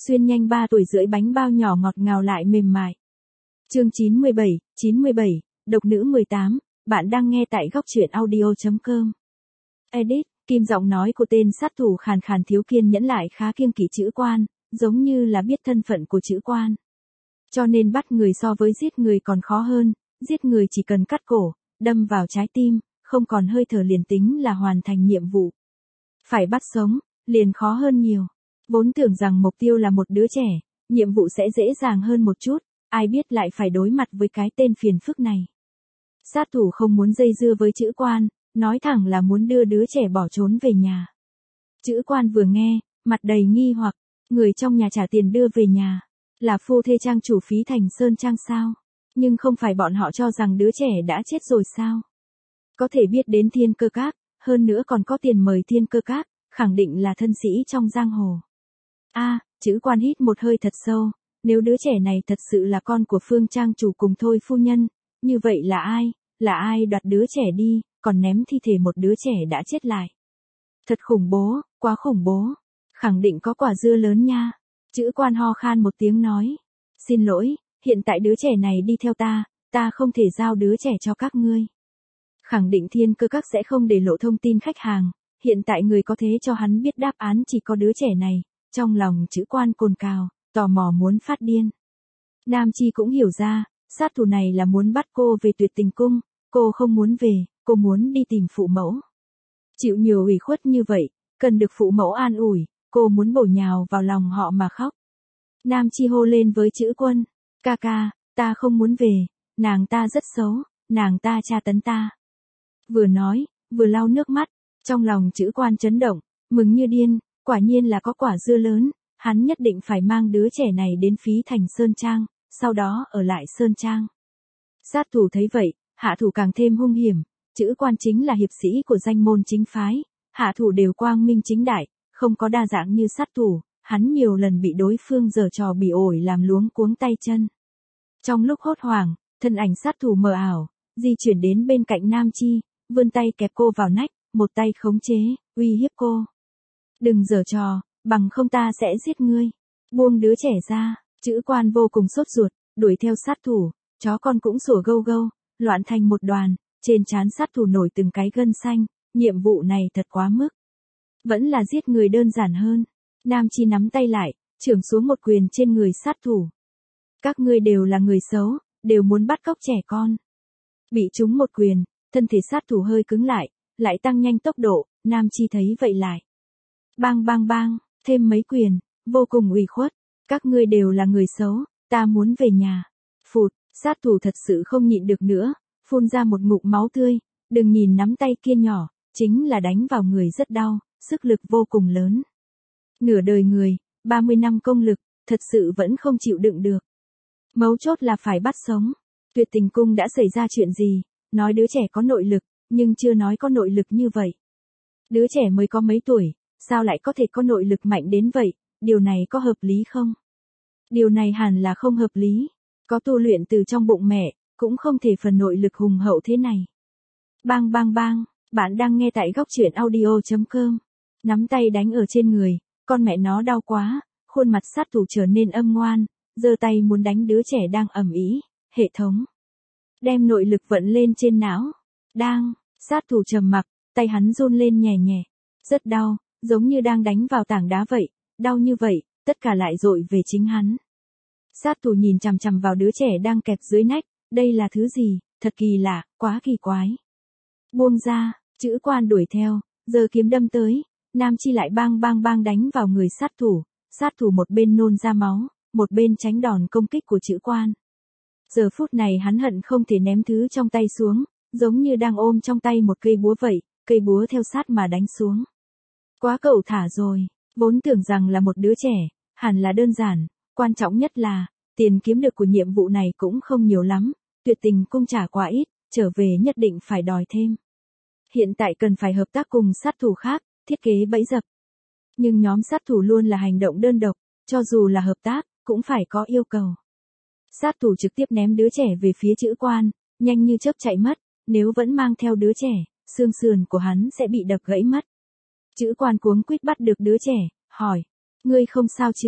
Xuyên nhanh 3 tuổi rưỡi bánh bao nhỏ ngọt ngào lại mềm mại. Chương 97, độc nữ 18, bạn đang nghe tại góc truyện audio.com. Edit, Kim giọng nói của tên sát thủ khàn khàn thiếu kiên nhẫn lại khá kiêng kỵ chữ quan, giống như là biết thân phận của chữ quan. Cho nên bắt người so với giết người còn khó hơn, giết người chỉ cần cắt cổ, đâm vào trái tim, không còn hơi thở liền tính là hoàn thành nhiệm vụ. Phải bắt sống, liền khó hơn nhiều. Vốn tưởng rằng mục tiêu là một đứa trẻ, nhiệm vụ sẽ dễ dàng hơn một chút, ai biết lại phải đối mặt với cái tên phiền phức này. Sát thủ không muốn dây dưa với chữ quan, nói thẳng là muốn đưa đứa trẻ bỏ trốn về nhà. Chữ quan vừa nghe, mặt đầy nghi hoặc, người trong nhà trả tiền đưa về nhà, là phu thê trang chủ phí Thành Sơn Trang sao? Nhưng không phải bọn họ cho rằng đứa trẻ đã chết rồi sao? Có thể biết đến Thiên Cơ Các, hơn nữa còn có tiền mời Thiên Cơ Các, khẳng định là thân sĩ trong giang hồ. Chữ quan hít một hơi thật sâu, nếu đứa trẻ này thật sự là con của Phương Trang chủ cùng Thôi phu nhân, như vậy là ai đoạt đứa trẻ đi, còn ném thi thể một đứa trẻ đã chết lại. Thật khủng bố, quá khủng bố, khẳng định có quả dưa lớn nha. Chữ quan ho khan một tiếng nói, xin lỗi, hiện tại đứa trẻ này đi theo ta không thể giao đứa trẻ cho các ngươi. Khẳng định Thiên Cơ Các sẽ không để lộ thông tin khách hàng, hiện tại người có thế cho hắn biết đáp án chỉ có đứa trẻ này, trong lòng chữ quan cồn cào, tò mò muốn phát điên. Nam Chi cũng hiểu ra, sát thủ này là muốn bắt cô về Tuyệt Tình Cung, cô không muốn về, cô muốn đi tìm phụ mẫu. Chịu nhiều ủy khuất như vậy, cần được phụ mẫu an ủi, cô muốn bổ nhào vào lòng họ mà khóc. Nam Chi hô lên với chữ quân, ca ca, ta không muốn về, nàng ta rất xấu, nàng ta tra tấn ta. Vừa nói, vừa lau nước mắt, trong lòng chữ quan chấn động, mừng như điên, quả nhiên là có quả dưa lớn, hắn nhất định phải mang đứa trẻ này đến Phí Thành Sơn Trang, sau đó ở lại Sơn Trang. Sát thủ thấy vậy, hạ thủ càng thêm hung hiểm, chữ quan chính là hiệp sĩ của danh môn chính phái, hạ thủ đều quang minh chính đại, không có đa dạng như sát thủ, hắn nhiều lần bị đối phương giở trò bỉ ổi làm luống cuống tay chân. Trong lúc hốt hoảng, thân ảnh sát thủ mờ ảo, di chuyển đến bên cạnh Nam Chi, vươn tay kẹp cô vào nách, một tay khống chế, uy hiếp cô. Đừng giở trò, bằng không ta sẽ giết ngươi. Buông đứa trẻ ra, chữ quan vô cùng sốt ruột, đuổi theo sát thủ, chó con cũng sủa gâu gâu, loạn thành một đoàn, trên trán sát thủ nổi từng cái gân xanh, nhiệm vụ này thật quá mức. Vẫn là giết người đơn giản hơn. Nam Chi nắm tay lại, chưởng xuống một quyền trên người sát thủ. Các ngươi đều là người xấu, đều muốn bắt cóc trẻ con. Bị trúng một quyền, thân thể sát thủ hơi cứng lại tăng nhanh tốc độ, Nam Chi thấy vậy lại. Bang bang bang, thêm mấy quyền, vô cùng ủy khuất. Các ngươi đều là người xấu, ta muốn về nhà. Phụt, sát thủ thật sự không nhịn được nữa, phun ra một ngụm máu tươi, đừng nhìn nắm tay kia nhỏ, chính là đánh vào người rất đau, sức lực vô cùng lớn. Nửa đời người, 30 năm công lực, thật sự vẫn không chịu đựng được. Mấu chốt là phải bắt sống. Tuyệt Tình Cung đã xảy ra chuyện gì, nói đứa trẻ có nội lực, nhưng chưa nói có nội lực như vậy. Đứa trẻ mới có mấy tuổi, sao lại có thể có nội lực mạnh đến vậy, điều này có hợp lý không? Điều này hẳn là không hợp lý, có tu luyện từ trong bụng mẹ, cũng không thể phần nội lực hùng hậu thế này. Bang bang bang, bạn đang nghe tại góc truyện audio.com. Nắm tay đánh ở trên người, con mẹ nó đau quá, khuôn mặt sát thủ trở nên âm ngoan, giơ tay muốn đánh đứa trẻ đang ầm ĩ. Hệ thống đem nội lực vận lên trên não. Đang, sát thủ trầm mặc, tay hắn run lên nhẹ nhẹ, rất đau, giống như đang đánh vào tảng đá vậy, đau như vậy, tất cả lại dội về chính hắn. Sát thủ nhìn chằm chằm vào đứa trẻ đang kẹp dưới nách, đây là thứ gì, thật kỳ lạ, quá kỳ quái. Buông ra, chữ quan đuổi theo, giơ kiếm đâm tới, Nam Chi lại bang bang bang đánh vào người sát thủ một bên nôn ra máu, một bên tránh đòn công kích của chữ quan. Giờ phút này hắn hận không thể ném thứ trong tay xuống, giống như đang ôm trong tay một cây búa vậy, cây búa theo sát mà đánh xuống. Quá cẩu thả rồi, vốn tưởng rằng là một đứa trẻ, hẳn là đơn giản, quan trọng nhất là, tiền kiếm được của nhiệm vụ này cũng không nhiều lắm, Tuyệt Tình Cung trả quá ít, trở về nhất định phải đòi thêm. Hiện tại cần phải hợp tác cùng sát thủ khác, thiết kế bẫy dập. Nhưng nhóm sát thủ luôn là hành động đơn độc, cho dù là hợp tác, cũng phải có yêu cầu. Sát thủ trực tiếp ném đứa trẻ về phía chữ quan, nhanh như chớp chạy mất, nếu vẫn mang theo đứa trẻ, xương sườn của hắn sẽ bị đập gãy mất. Chữ quan cuống quýt bắt được đứa trẻ, hỏi, ngươi không sao chứ,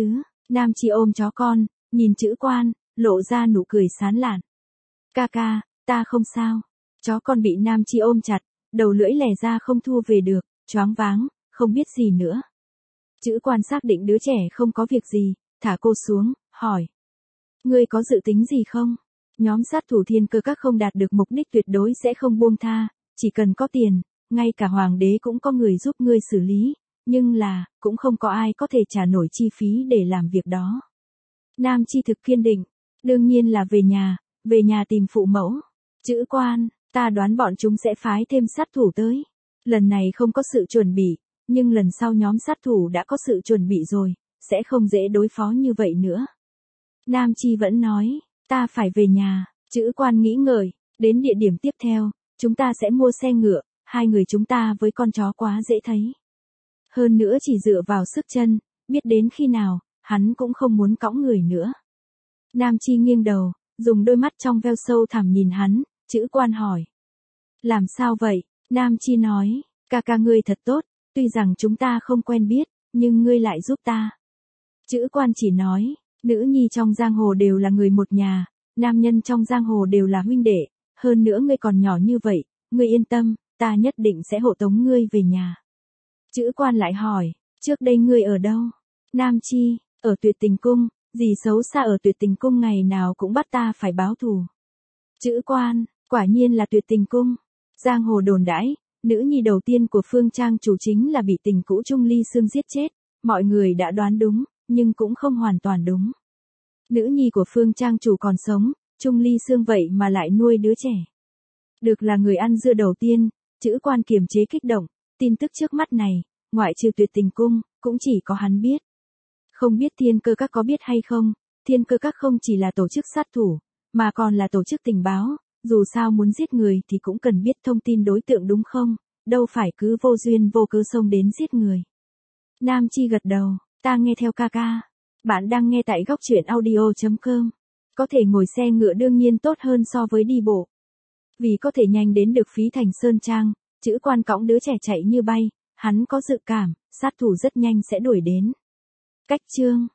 Nam Chi ôm chó con, nhìn Chữ Quan, lộ ra nụ cười sán lạn. Ca ca, ta không sao. Chó con bị Nam Chi ôm chặt, đầu lưỡi lè ra không thu về được, choáng váng, không biết gì nữa. Chữ Quan xác định đứa trẻ không có việc gì, thả cô xuống, hỏi. Ngươi có dự tính gì không? Nhóm sát thủ Thiên Cơ Các không đạt được mục đích tuyệt đối sẽ không buông tha, chỉ cần có tiền, ngay cả hoàng đế cũng có người giúp ngươi xử lý, nhưng là, cũng không có ai có thể trả nổi chi phí để làm việc đó. Nam Chi thực kiên định, đương nhiên là về nhà tìm phụ mẫu. Chữ Quan, ta đoán bọn chúng sẽ phái thêm sát thủ tới. Lần này không có sự chuẩn bị, nhưng lần sau nhóm sát thủ đã có sự chuẩn bị rồi, sẽ không dễ đối phó như vậy nữa. Nam Chi vẫn nói, ta phải về nhà. Chữ Quan nghĩ ngợi, đến địa điểm tiếp theo, chúng ta sẽ mua xe ngựa, hai người chúng ta với con chó quá dễ thấy. Hơn nữa chỉ dựa vào sức chân, biết đến khi nào, hắn cũng không muốn cõng người nữa. Nam Chi nghiêng đầu, dùng đôi mắt trong veo sâu thẳm nhìn hắn, Chữ Quan hỏi. Làm sao vậy? Nam Chi nói, ca ca ngươi thật tốt, tuy rằng chúng ta không quen biết, nhưng ngươi lại giúp ta. Chữ Quan chỉ nói, nữ nhi trong giang hồ đều là người một nhà, nam nhân trong giang hồ đều là huynh đệ, hơn nữa ngươi còn nhỏ như vậy, ngươi yên tâm, ta nhất định sẽ hộ tống ngươi về nhà. Chữ Quan lại hỏi, trước đây ngươi ở đâu? Nam Chi, ở Tuyệt Tình Cung, gì xấu xa ở Tuyệt Tình Cung ngày nào cũng bắt ta phải báo thù. Chữ Quan, quả nhiên là Tuyệt Tình Cung. Giang hồ đồn đãi, nữ nhi đầu tiên của Phương Trang chủ chính là bị tình cũ Trung Ly Sương giết chết, mọi người đã đoán đúng, nhưng cũng không hoàn toàn đúng. Nữ nhi của Phương Trang chủ còn sống, Trung Ly Sương vậy mà lại nuôi đứa trẻ. Được là người ăn dưa đầu tiên, Chữ Quan kiềm chế kích động, tin tức trước mắt này, ngoại trừ Tuyệt Tình Cung, cũng chỉ có hắn biết. Không biết Thiên Cơ Các có biết hay không, Thiên Cơ Các không chỉ là tổ chức sát thủ, mà còn là tổ chức tình báo, dù sao muốn giết người thì cũng cần biết thông tin đối tượng đúng không, đâu phải cứ vô duyên vô cớ xông đến giết người. Nam Chi gật đầu, ta nghe theo ca ca. Bạn đang nghe tại góc truyện audio.com. Có thể ngồi xe ngựa đương nhiên tốt hơn so với đi bộ. Vì có thể nhanh đến được Phí Thành Sơn Trang, Chữ Quan cõng đứa trẻ chạy như bay, hắn có dự cảm, sát thủ rất nhanh sẽ đuổi đến. Cách chương